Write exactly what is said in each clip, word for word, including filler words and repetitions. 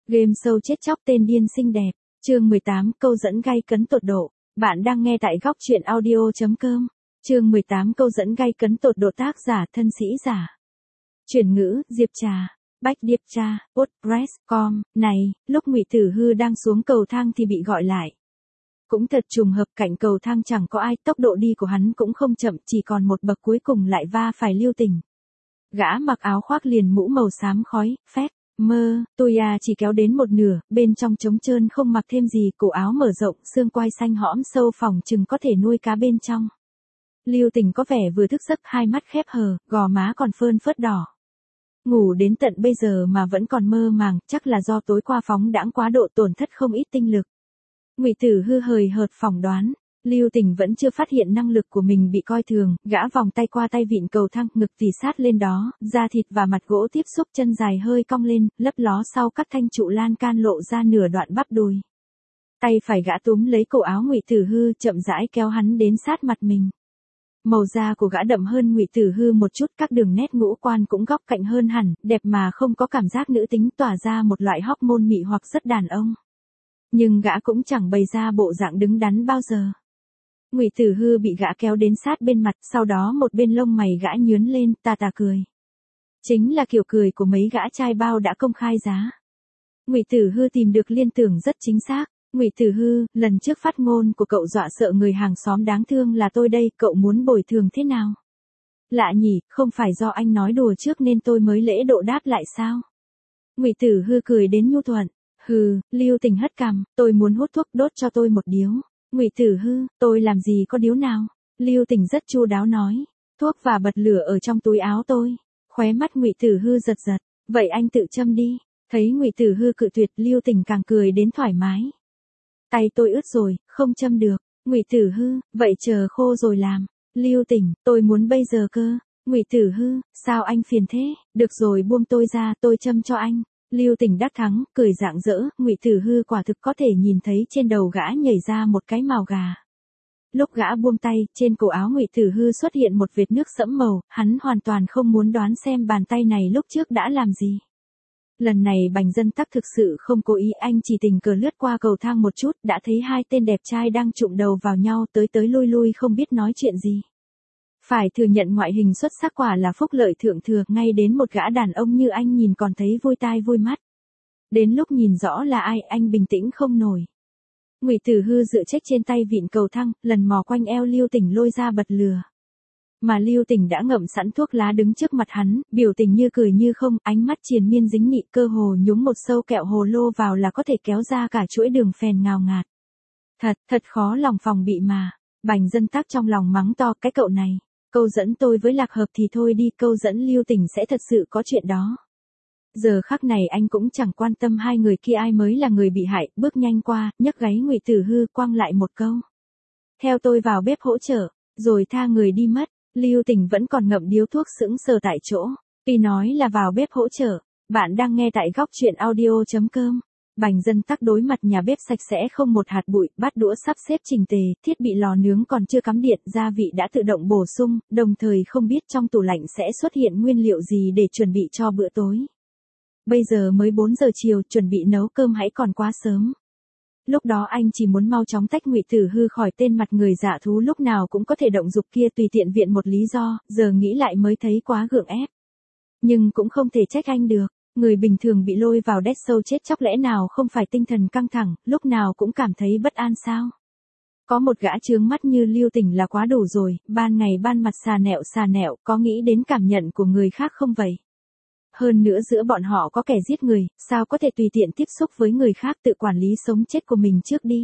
Game show chết chóc tên điên xinh đẹp. Chương mười tám, câu dẫn gay cấn tột độ. Bạn đang nghe tại góc truyện audio chấm com. Chương mười tám, câu dẫn gay cấn tột độ, tác giả thân sĩ giả. Chuyển ngữ, Diệp Trà. Bách Điệp Tra, WordPress chấm com. Này, lúc Ngụy Tử Hư đang xuống cầu thang thì bị gọi lại. Cũng thật trùng hợp, cạnh cầu thang chẳng có ai, tốc độ đi của hắn cũng không chậm, chỉ còn một bậc cuối cùng lại va phải Lưu Tình. Gã mặc áo khoác liền mũ màu xám khói, phét. Mơ, tôi à chỉ kéo đến một nửa, bên trong trống trơn không mặc thêm gì, cổ áo mở rộng, xương quai xanh hõm sâu phòng chừng có thể nuôi cá bên trong. Lưu Tình có vẻ vừa thức giấc, hai mắt khép hờ, gò má còn phơn phớt đỏ. Ngủ đến tận bây giờ mà vẫn còn mơ màng, chắc là do tối qua phóng đãng quá độ tổn thất không ít tinh lực. Ngụy Tử Hư hời hợt phỏng đoán. Lưu Tình vẫn chưa phát hiện năng lực của mình bị coi thường, gã vòng tay qua tay vịn cầu thang, ngực tỉ sát lên đó, da thịt và mặt gỗ tiếp xúc, chân dài hơi cong lên, lấp ló sau các thanh trụ lan can lộ ra nửa đoạn bắp đùi. Tay phải gã túm lấy cổ áo Ngụy Tử Hư, chậm rãi kéo hắn đến sát mặt mình. Màu da của gã đậm hơn Ngụy Tử Hư một chút, các đường nét ngũ quan cũng góc cạnh hơn hẳn, đẹp mà không có cảm giác nữ tính, tỏa ra một loại hormone mị hoặc rất đàn ông. Nhưng gã cũng chẳng bày ra bộ dạng đứng đắn bao giờ. Ngụy Tử Hư bị gã kéo đến sát bên mặt, sau đó một bên lông mày gã nhướn lên, tà tà cười. Chính là kiểu cười của mấy gã trai bao đã công khai giá. Ngụy Tử Hư tìm được liên tưởng rất chính xác. Ngụy Tử Hư, lần trước phát ngôn của cậu dọa sợ người hàng xóm đáng thương là tôi đây, cậu muốn bồi thường thế nào? Lạ nhỉ, không phải do anh nói đùa trước nên tôi mới lễ độ đáp lại sao? Ngụy Tử Hư cười đến nhu thuận. Hừ, Lưu Tình hất cằm, tôi muốn hút thuốc, đốt cho tôi một điếu. Ngụy Tử Hư, tôi làm gì có điếu nào? Lưu Tình rất chu đáo nói, thuốc và bật lửa ở trong túi áo tôi. Khóe mắt Ngụy Tử Hư giật giật, vậy anh tự châm đi. Thấy Ngụy Tử Hư cự tuyệt, Lưu Tình càng cười đến thoải mái. Tay tôi ướt rồi, không châm được. Ngụy Tử Hư, vậy chờ khô rồi làm. Lưu Tình, tôi muốn bây giờ cơ. Ngụy Tử Hư, sao anh phiền thế? Được rồi, buông tôi ra, tôi châm cho anh. Lưu Tình đắc thắng, cười rạng rỡ, Ngụy Tử Hư quả thực có thể nhìn thấy trên đầu gã nhảy ra một cái mào gà. Lúc gã buông tay, trên cổ áo Ngụy Tử Hư xuất hiện một vệt nước sẫm màu, hắn hoàn toàn không muốn đoán xem bàn tay này lúc trước đã làm gì. Lần này Bành Dân Tắc thực sự không cố ý, anh chỉ tình cờ lướt qua cầu thang một chút, đã thấy hai tên đẹp trai đang chụm đầu vào nhau, tới tới lui lui không biết nói chuyện gì. Phải thừa nhận ngoại hình xuất sắc quả là phúc lợi thượng thừa, ngay đến một gã đàn ông như anh nhìn còn thấy vui tai vui mắt. Đến lúc nhìn rõ là ai, anh bình tĩnh không nổi. Ngụy Tử Hư dựa chết trên tay vịn cầu thang, lần mò quanh eo Lưu Tình lôi ra bật lửa. Mà Lưu Tình đã ngậm sẵn thuốc lá đứng trước mặt hắn, biểu tình như cười như không, ánh mắt triền miên dính nị, cơ hồ nhúng một sâu kẹo hồ lô vào là có thể kéo ra cả chuỗi đường phèn ngào ngạt. Thật, thật khó lòng phòng bị mà. Bành Dân Tắc trong lòng mắng to, cái cậu này. Câu dẫn tôi với Lạc Hợp thì thôi đi, câu dẫn Lưu Tình sẽ thật sự có chuyện đó. Giờ khắc này anh cũng chẳng quan tâm hai người kia ai mới là người bị hại, bước nhanh qua, nhấc gáy Ngụy Tử Hư, quăng lại một câu. Theo tôi vào bếp hỗ trợ, rồi tha người đi mất. Lưu Tình vẫn còn ngậm điếu thuốc sững sờ tại chỗ. Vì nói là vào bếp hỗ trợ, bạn đang nghe tại góc truyện audio chấm com. Bành Dân Tắc đối mặt nhà bếp sạch sẽ không một hạt bụi, bát đũa sắp xếp chỉnh tề, thiết bị lò nướng còn chưa cắm điện, gia vị đã tự động bổ sung, đồng thời không biết trong tủ lạnh sẽ xuất hiện nguyên liệu gì để chuẩn bị cho bữa tối. Bây giờ mới bốn giờ chiều, chuẩn bị nấu cơm hãy còn quá sớm. Lúc đó anh chỉ muốn mau chóng tách Ngụy Tử Hư khỏi tên mặt người dạ thú lúc nào cũng có thể động dục kia, tùy tiện viện một lý do, giờ nghĩ lại mới thấy quá gượng ép. Nhưng cũng không thể trách anh được. Người bình thường bị lôi vào dead show chết chóc lẽ nào không phải tinh thần căng thẳng, lúc nào cũng cảm thấy bất an sao? Có một gã chướng mắt như Lưu Tình là quá đủ rồi, ban ngày ban mặt xà nẹo xà nẹo, có nghĩ đến cảm nhận của người khác không vậy? Hơn nữa giữa bọn họ có kẻ giết người, sao có thể tùy tiện tiếp xúc với người khác, tự quản lý sống chết của mình trước đi.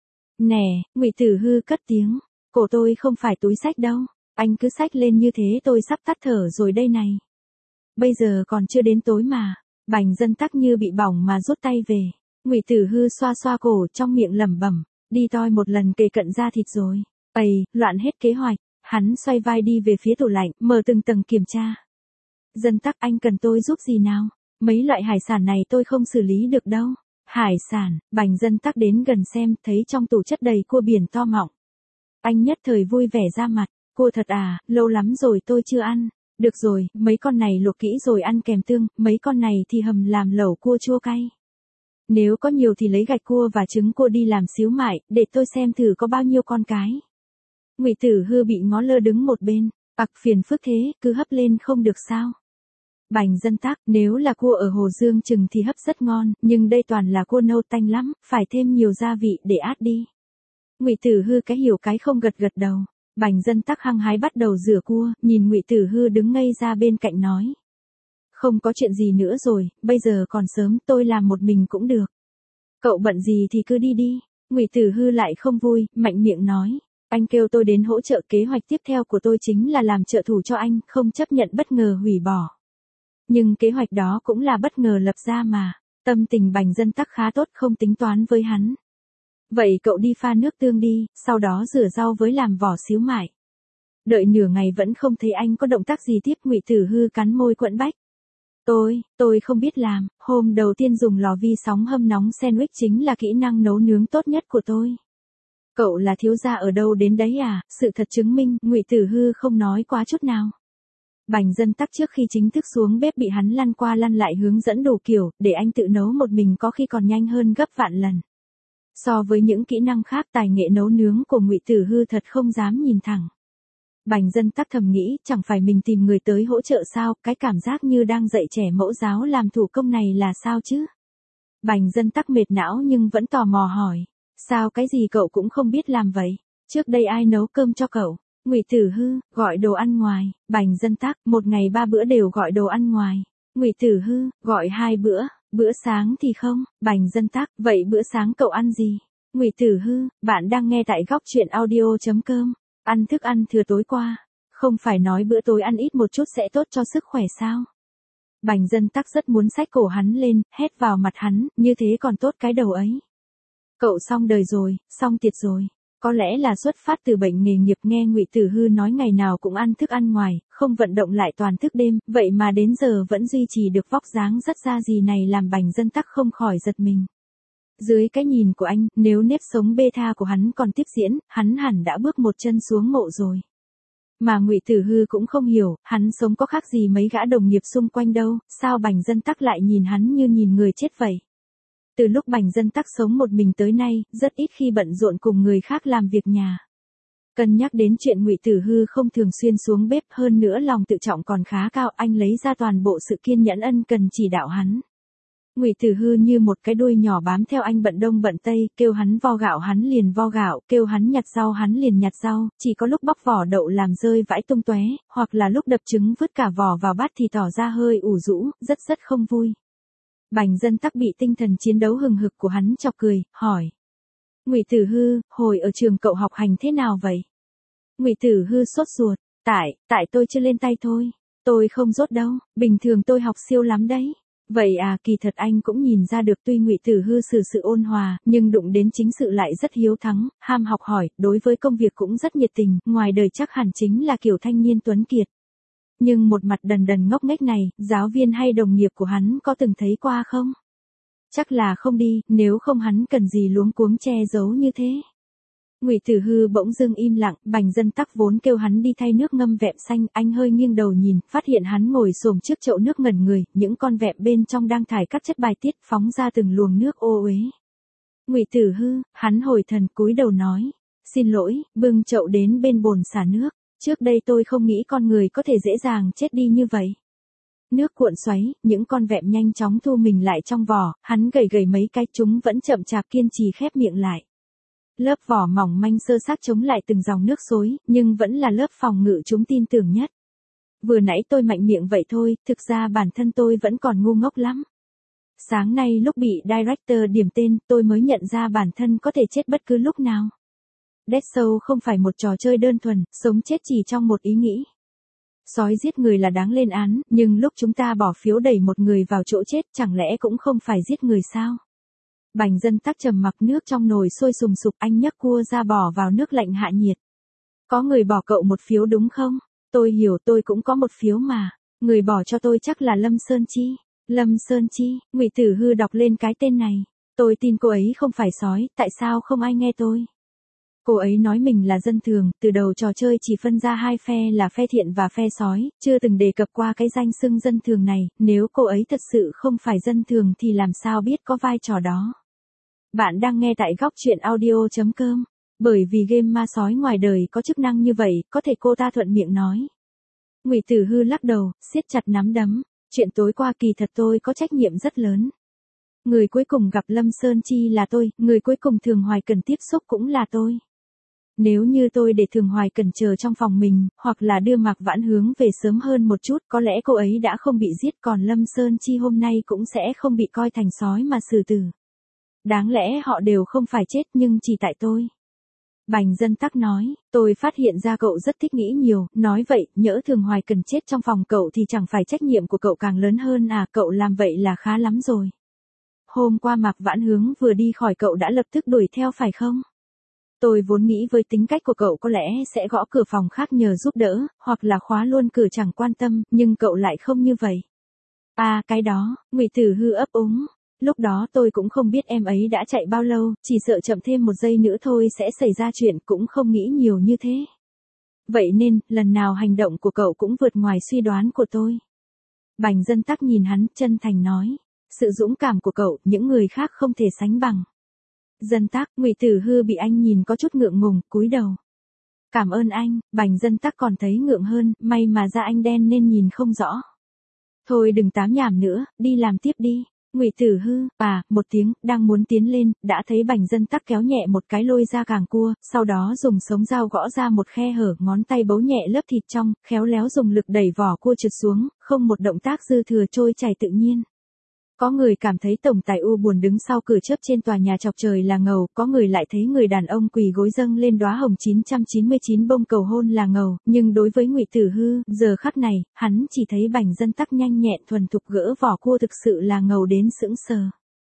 Nè, Ngụy Tử Hư cất tiếng, cổ tôi không phải túi xách đâu, anh cứ xách lên như thế tôi sắp tắt thở rồi đây này. Bây giờ còn chưa đến tối mà. Bành Dân Tắc như bị bỏng mà rút tay về. Ngụy Tử Hư xoa xoa cổ, trong miệng lẩm bẩm, đi toi một lần kề cận da thịt rồi. Ây, loạn hết kế hoạch. Hắn xoay vai đi về phía tủ lạnh, mở từng tầng kiểm tra. Dân Tắc, anh cần tôi giúp gì nào? Mấy loại hải sản này tôi không xử lý được đâu. Hải sản? Bành Dân Tắc đến gần xem, thấy trong tủ chất đầy cua biển to mọng. Anh nhất thời vui vẻ ra mặt. Cua thật à, lâu lắm rồi tôi chưa ăn. Được rồi, mấy con này luộc kỹ rồi ăn kèm tương, mấy con này thì hầm làm lẩu cua chua cay. Nếu có nhiều thì lấy gạch cua và trứng cua đi làm xíu mại, để tôi xem thử có bao nhiêu con cái. Ngụy Tử Hư bị ngó lơ đứng một bên, ặc phiền phức thế, cứ hấp lên không được sao? Bành Dân Tắc, nếu là cua ở Hồ Dương chừng thì hấp rất ngon, nhưng đây toàn là cua nâu tanh lắm, phải thêm nhiều gia vị để át đi. Ngụy Tử Hư cái hiểu cái không gật gật đầu. Bành Dân Tắc hăng hái bắt đầu rửa cua, nhìn Ngụy Tử Hư đứng ngây ra bên cạnh nói. Không có chuyện gì nữa rồi, bây giờ còn sớm, tôi làm một mình cũng được. Cậu bận gì thì cứ đi đi. Ngụy Tử Hư lại không vui, mạnh miệng nói. Anh kêu tôi đến hỗ trợ, kế hoạch tiếp theo của tôi chính là làm trợ thủ cho anh, không chấp nhận bất ngờ hủy bỏ. Nhưng kế hoạch đó cũng là bất ngờ lập ra mà. Tâm tình Bành Dân Tắc khá tốt, không tính toán với hắn. Vậy cậu đi pha nước tương đi, sau đó rửa rau với làm vỏ xíu mại. Đợi nửa ngày vẫn không thấy anh có động tác gì tiếp. Ngụy Tử Hư cắn môi quẫn bách. Tôi, tôi không biết làm, hôm đầu tiên dùng lò vi sóng hâm nóng sandwich chính là kỹ năng nấu nướng tốt nhất của tôi. Cậu là thiếu gia ở đâu đến đấy à? Sự thật chứng minh, Ngụy Tử Hư không nói quá chút nào. Bành Dân Tắc trước khi chính thức xuống bếp bị hắn lăn qua lăn lại hướng dẫn đủ kiểu, để anh tự nấu một mình có khi còn nhanh hơn gấp vạn lần. So với những kỹ năng khác, tài nghệ nấu nướng của Ngụy Tử Hư thật không dám nhìn thẳng. Bành Dân Tắc thầm nghĩ, chẳng phải mình tìm người tới hỗ trợ sao, cái cảm giác như đang dạy trẻ mẫu giáo làm thủ công này là sao chứ? Bành Dân Tắc mệt não nhưng vẫn tò mò hỏi, sao cái gì cậu cũng không biết làm vậy? Trước đây ai nấu cơm cho cậu? Ngụy Tử Hư, gọi đồ ăn ngoài. Bành Dân Tắc, một ngày ba bữa đều gọi đồ ăn ngoài. Ngụy Tử Hư, gọi hai bữa, bữa sáng thì không. Bành Dân Tắc, vậy bữa sáng cậu ăn gì? Ngụy Tử Hư, bạn đang nghe tại góc truyện audio chấm com. Ăn thức ăn thừa tối qua, không phải nói bữa tối ăn ít một chút sẽ tốt cho sức khỏe sao? Bành Dân Tắc rất muốn xách cổ hắn lên, hét vào mặt hắn, như thế còn tốt cái đầu ấy. Cậu xong đời rồi, xong tiệt rồi. Có lẽ là xuất phát từ bệnh nghề nghiệp. Nghe Ngụy Tử Hư nói ngày nào cũng ăn thức ăn ngoài, không vận động lại toàn thức đêm, vậy mà đến giờ vẫn duy trì được vóc dáng rất ra gì này làm Bành Dân Tắc không khỏi giật mình. Dưới cái nhìn của anh, nếu nếp sống beta của hắn còn tiếp diễn, hắn hẳn đã bước một chân xuống mộ rồi. Mà Ngụy Tử Hư cũng không hiểu, hắn sống có khác gì mấy gã đồng nghiệp xung quanh đâu, sao Bành Dân Tắc lại nhìn hắn như nhìn người chết vậy. Từ lúc Bành Dân Tắc sống một mình tới nay, rất ít khi bận rộn cùng người khác làm việc nhà. Cân nhắc đến chuyện Ngụy Tử Hư không thường xuyên xuống bếp, hơn nữa lòng tự trọng còn khá cao, anh lấy ra toàn bộ sự kiên nhẫn ân cần chỉ đạo hắn. Ngụy Tử Hư như một cái đuôi nhỏ bám theo anh bận đông bận tây, kêu hắn vo gạo hắn liền vo gạo, kêu hắn nhặt rau hắn liền nhặt rau, chỉ có lúc bóc vỏ đậu làm rơi vãi tung tóe, hoặc là lúc đập trứng vứt cả vỏ vào bát thì tỏ ra hơi ủ rũ, rất rất không vui. Bành Dân Tắc bị tinh thần chiến đấu hừng hực của hắn chọc cười, hỏi. Ngụy Tử Hư, hồi ở trường cậu học hành thế nào vậy? Ngụy Tử Hư sốt ruột, tại, tại tôi chưa lên tay thôi, tôi không dốt đâu, bình thường tôi học siêu lắm đấy. Vậy à, kỳ thật anh cũng nhìn ra được tuy Ngụy Tử Hư xử sự ôn hòa, nhưng đụng đến chính sự lại rất hiếu thắng, ham học hỏi, đối với công việc cũng rất nhiệt tình, ngoài đời chắc hẳn chính là kiểu thanh niên tuấn kiệt. Nhưng một mặt đần đần ngốc nghếch này, giáo viên hay đồng nghiệp của hắn có từng thấy qua không? Chắc là không đi, nếu không hắn cần gì luống cuống che giấu như thế. Ngụy Tử Hư bỗng dưng im lặng, Bành Dân Tắc vốn kêu hắn đi thay nước ngâm vẹm xanh, anh hơi nghiêng đầu nhìn, phát hiện hắn ngồi xổm trước chậu nước ngẩn người, những con vẹm bên trong đang thải các chất bài tiết phóng ra từng luồng nước ô uế. Ngụy Tử Hư, hắn hồi thần cúi đầu nói, xin lỗi, bưng chậu đến bên bồn xả nước, trước đây tôi không nghĩ con người có thể dễ dàng chết đi như vậy. Nước cuộn xoáy, những con vẹm nhanh chóng thu mình lại trong vỏ, hắn gầy gầy mấy cái chúng vẫn chậm chạp kiên trì khép miệng lại. Lớp vỏ mỏng manh sơ xác chống lại từng dòng nước xối, nhưng vẫn là lớp phòng ngự chúng tin tưởng nhất. Vừa nãy tôi mạnh miệng vậy thôi, thực ra bản thân tôi vẫn còn ngu ngốc lắm. Sáng nay lúc bị director điểm tên, tôi mới nhận ra bản thân có thể chết bất cứ lúc nào. Death Show không phải một trò chơi đơn thuần, sống chết chỉ trong một ý nghĩ. Sói giết người là đáng lên án, nhưng lúc chúng ta bỏ phiếu đẩy một người vào chỗ chết chẳng lẽ cũng không phải giết người sao? Bành Dân Tắc trầm mặc, nước trong nồi sôi sùng sục, anh nhấc cua ra bỏ vào nước lạnh hạ nhiệt. Có người bỏ cậu một phiếu đúng không? Tôi hiểu, tôi cũng có một phiếu mà. Người bỏ cho tôi chắc là Lâm Sơn Chi. Lâm Sơn Chi, Ngụy Tử Hư đọc lên cái tên này. Tôi tin cô ấy không phải sói, tại sao không ai nghe tôi? Cô ấy nói mình là dân thường, từ đầu trò chơi chỉ phân ra hai phe là phe thiện và phe sói, chưa từng đề cập qua cái danh xưng dân thường này, nếu cô ấy thật sự không phải dân thường thì làm sao biết có vai trò đó. Bạn đang nghe tại góc truyện audio.com. Bởi vì game ma sói ngoài đời có chức năng như vậy, có thể cô ta thuận miệng nói. Ngụy Tử Hư lắc đầu, siết chặt nắm đấm, chuyện tối qua kỳ thật tôi có trách nhiệm rất lớn. Người cuối cùng gặp Lâm Sơn Chi là tôi, người cuối cùng Thường Hoài Cần tiếp xúc cũng là tôi. Nếu như tôi để Thường Hoài Cần chờ trong phòng mình, hoặc là đưa Mạc Vãn Hướng về sớm hơn một chút, có lẽ cô ấy đã không bị giết, còn Lâm Sơn Chi hôm nay cũng sẽ không bị coi thành sói mà xử tử. Đáng lẽ họ đều không phải chết nhưng chỉ tại tôi. Bành Dân Tắc nói, tôi phát hiện ra cậu rất thích nghĩ nhiều, nói vậy, nhỡ Thường Hoài Cần chết trong phòng cậu thì chẳng phải trách nhiệm của cậu càng lớn hơn à, cậu làm vậy là khá lắm rồi. Hôm qua Mạc Vãn Hướng vừa đi khỏi cậu đã lập tức đuổi theo phải không? Tôi vốn nghĩ với tính cách của cậu có lẽ sẽ gõ cửa phòng khác nhờ giúp đỡ, hoặc là khóa luôn cửa chẳng quan tâm, nhưng cậu lại không như vậy. À, cái đó, Ngụy Tử Hư ấp úng. Lúc đó tôi cũng không biết em ấy đã chạy bao lâu, chỉ sợ chậm thêm một giây nữa thôi sẽ xảy ra chuyện, cũng không nghĩ nhiều như thế. Vậy nên, lần nào hành động của cậu cũng vượt ngoài suy đoán của tôi. Bành Dân Tắc nhìn hắn, chân thành nói. Sự dũng cảm của cậu, những người khác không thể sánh bằng. Dân Tắc, Ngụy Tử Hư bị anh nhìn có chút ngượng ngùng, cúi đầu. Cảm ơn anh, Bành Dân Tắc còn thấy ngượng hơn, may mà da anh đen nên nhìn không rõ. Thôi đừng tám nhảm nữa, đi làm tiếp đi. Ngụy Tử Hư, à, một tiếng, đang muốn tiến lên, đã thấy Bành Dân Tắc kéo nhẹ một cái lôi ra càng cua, sau đó dùng sống dao gõ ra một khe hở, ngón tay bấu nhẹ lớp thịt trong, khéo léo dùng lực đẩy vỏ cua trượt xuống, không một động tác dư thừa trôi chảy tự nhiên. Có người cảm thấy tổng tài u buồn đứng sau cửa chớp trên tòa nhà chọc trời là ngầu, có người lại thấy người đàn ông quỳ gối dâng lên đóa hồng chín trăm chín mươi chín bông cầu hôn là ngầu, nhưng đối với Ngụy Tử Hư, giờ khắc này, hắn chỉ thấy Bành Dân Tắc nhanh nhẹn thuần thục gỡ vỏ cua thực sự là ngầu đến sững sờ.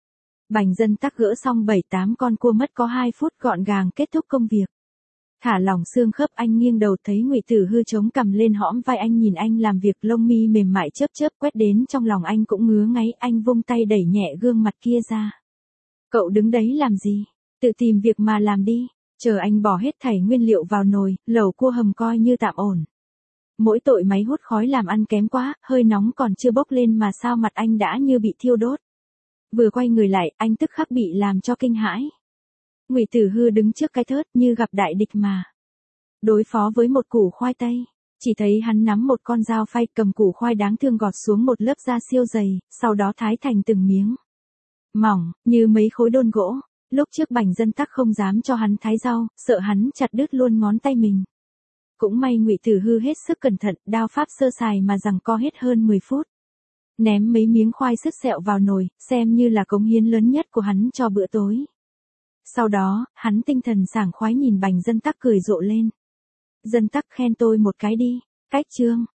Bành Dân Tắc gỡ xong bảy tám con cua mất có hai phút gọn gàng kết thúc công việc. Thả lỏng xương khớp anh nghiêng đầu thấy Ngụy Tử Hư chống cằm lên hõm vai anh nhìn anh làm việc lông mi mềm mại chớp chớp quét đến trong lòng anh cũng ngứa ngáy anh vung tay đẩy nhẹ gương mặt kia ra. Cậu đứng đấy làm gì? Tự tìm việc mà làm đi, chờ anh bỏ hết thảy nguyên liệu vào nồi, lẩu cua hầm coi như tạm ổn. Mỗi tội máy hút khói làm ăn kém quá, hơi nóng còn chưa bốc lên mà sao mặt anh đã như bị thiêu đốt. Vừa quay người lại, anh tức khắc bị làm cho kinh hãi. Ngụy Tử Hư đứng trước cái thớt như gặp đại địch mà. Đối phó với một củ khoai tây, chỉ thấy hắn nắm một con dao phay cầm củ khoai đáng thương gọt xuống một lớp da siêu dày, sau đó thái thành từng miếng. Mỏng, như mấy khối đôn gỗ, lúc trước Bành Dân Tắc không dám cho hắn thái rau, sợ hắn chặt đứt luôn ngón tay mình. Cũng may Ngụy Tử Hư hết sức cẩn thận, đao pháp sơ sài mà giằng co hết hơn mười phút. Ném mấy miếng khoai sứt sẹo vào nồi, xem như là cống hiến lớn nhất của hắn cho bữa tối. Sau đó, hắn tinh thần sảng khoái nhìn Bành Dân Tắc cười rộ lên. Dân Tắc khen tôi một cái đi, cách chương.